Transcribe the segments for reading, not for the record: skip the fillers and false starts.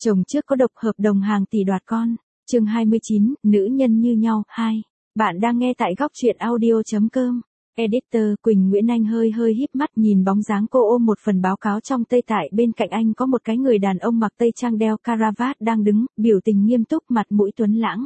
Chồng trước có độc hợp đồng hàng tỷ đoạt con. Chương 29, nữ nhân như nhau, 2. Bạn đang nghe tại góc truyện audio.com. Editor Quỳnh Nguyễn Anh hơi híp mắt nhìn bóng dáng cô ôm một phần báo cáo trong tay, tại bên cạnh anh có một cái người đàn ông mặc tây trang đeo caravat đang đứng, biểu tình nghiêm túc, mặt mũi tuấn lãng.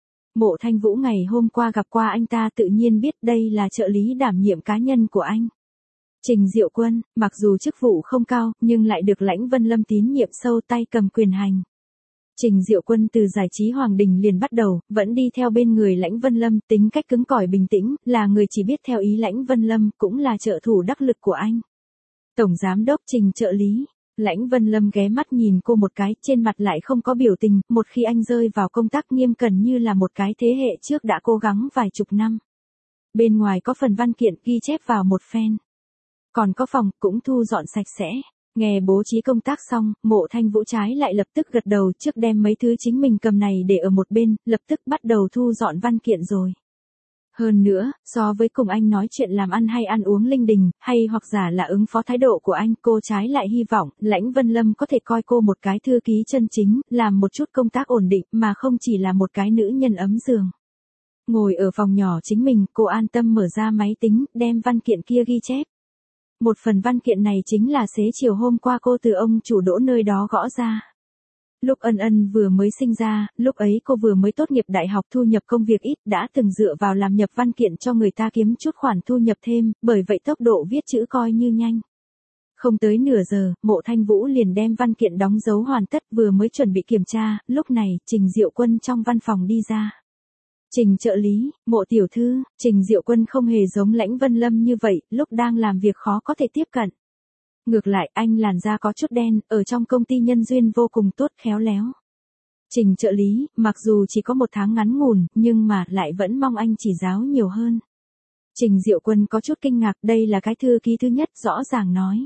Mộ Thanh Vũ ngày hôm qua gặp qua anh ta, tự nhiên biết đây là trợ lý đảm nhiệm cá nhân của anh. Trình Diệu Quân, mặc dù chức vụ không cao, nhưng lại được Lãnh Vân Lâm tín nhiệm sâu, tay cầm quyền hành. Trình Diệu Quân từ giải trí Hoàng Đình liền bắt đầu, vẫn đi theo bên người Lãnh Vân Lâm, tính cách cứng cỏi bình tĩnh, là người chỉ biết theo ý Lãnh Vân Lâm, cũng là trợ thủ đắc lực của anh. Tổng giám đốc Trình trợ lý. Lãnh Vân Lâm ghé mắt nhìn cô một cái, trên mặt lại không có biểu tình, một khi anh rơi vào công tác nghiêm cẩn như là một cái thế hệ trước đã cố gắng vài chục năm. Bên ngoài có phần văn kiện ghi chép vào một phen. Còn có phòng, cũng thu dọn sạch sẽ. Nghe bố trí công tác xong, Mộ Thanh Vũ trái lại lập tức gật đầu, trước đem mấy thứ chính mình cầm này để ở một bên, lập tức bắt đầu thu dọn văn kiện rồi. Hơn nữa, so với cùng anh nói chuyện làm ăn hay ăn uống linh đình, hay hoặc giả là ứng phó thái độ của anh, cô trái lại hy vọng, Lãnh Vân Lâm có thể coi cô một cái thư ký chân chính, làm một chút công tác ổn định, mà không chỉ là một cái nữ nhân ấm giường. Ngồi ở phòng nhỏ chính mình, cô an tâm mở ra máy tính, đem văn kiện kia ghi chép. Một phần văn kiện này chính là xế chiều hôm qua cô từ ông chủ Đỗ nơi đó gõ ra. Lúc Ân Ân vừa mới sinh ra, lúc ấy cô vừa mới tốt nghiệp đại học, thu nhập công việc ít, đã từng dựa vào làm nhập văn kiện cho người ta kiếm chút khoản thu nhập thêm, bởi vậy tốc độ viết chữ coi như nhanh. Không tới nửa giờ, Mộ Thanh Vũ liền đem văn kiện đóng dấu hoàn tất, vừa mới chuẩn bị kiểm tra, lúc này, Trình Diệu Quân trong văn phòng đi ra. Trình trợ lý, Mộ tiểu thư. Trình Diệu Quân không hề giống Lãnh Vân Lâm như vậy, lúc đang làm việc khó có thể tiếp cận. Ngược lại, anh làn da có chút đen, ở trong công ty nhân duyên vô cùng tốt, khéo léo. Trình trợ lý, mặc dù chỉ có 1 tháng ngắn ngủn, nhưng mà lại vẫn mong anh chỉ giáo nhiều hơn. Trình Diệu Quân có chút kinh ngạc, đây là cái thư ký thứ nhất, rõ ràng nói.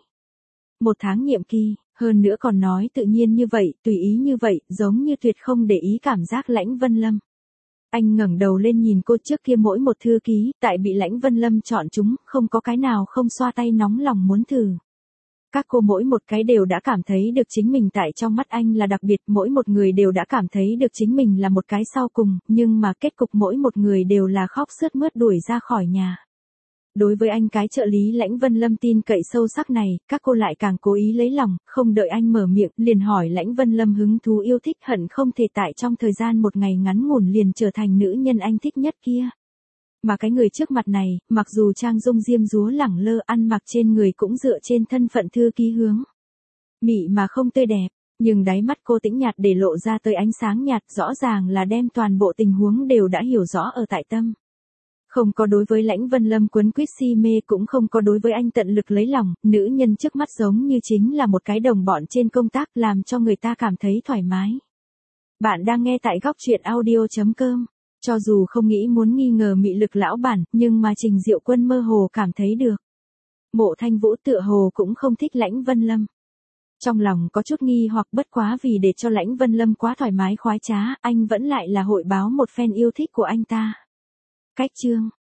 1 tháng nhiệm kỳ, hơn nữa còn nói tự nhiên như vậy, tùy ý như vậy, giống như tuyệt không để ý cảm giác Lãnh Vân Lâm. Anh ngẩng đầu lên nhìn cô, trước kia mỗi một thư ký, tại bị Lãnh Vân Lâm chọn chúng, không có cái nào không xoa tay nóng lòng muốn thử. Các cô mỗi một cái đều đã cảm thấy được chính mình tại trong mắt anh là đặc biệt, mỗi một người đều đã cảm thấy được chính mình là một cái sau cùng, nhưng mà kết cục mỗi một người đều là khóc sướt mướt đuổi ra khỏi nhà. Đối với anh cái trợ lý Lãnh Vân Lâm tin cậy sâu sắc này, các cô lại càng cố ý lấy lòng, không đợi anh mở miệng, liền hỏi Lãnh Vân Lâm hứng thú yêu thích, hận không thể tại trong thời gian một ngày ngắn ngủn liền trở thành nữ nhân anh thích nhất kia. Mà cái người trước mặt này, mặc dù trang dung diêm dúa lẳng lơ, ăn mặc trên người cũng dựa trên thân phận thư ký hướng mị mà không tươi đẹp, nhưng đáy mắt cô tĩnh nhạt để lộ ra tới ánh sáng nhạt, rõ ràng là đem toàn bộ tình huống đều đã hiểu rõ ở tại tâm. Không có đối với Lãnh Vân Lâm quấn quýt si mê, cũng không có đối với anh tận lực lấy lòng, nữ nhân trước mắt giống như chính là một cái đồng bọn trên công tác, làm cho người ta cảm thấy thoải mái. Bạn đang nghe tại góc truyện audio.com. Cho dù không nghĩ muốn nghi ngờ mị lực lão bản, nhưng mà Trình Diệu Quân mơ hồ cảm thấy được. Mộ Thanh Vũ tựa hồ cũng không thích Lãnh Vân Lâm. Trong lòng có chút nghi hoặc, bất quá vì để cho Lãnh Vân Lâm quá thoải mái khoái trá, anh vẫn lại là hội báo một phen yêu thích của anh ta. Cách chương,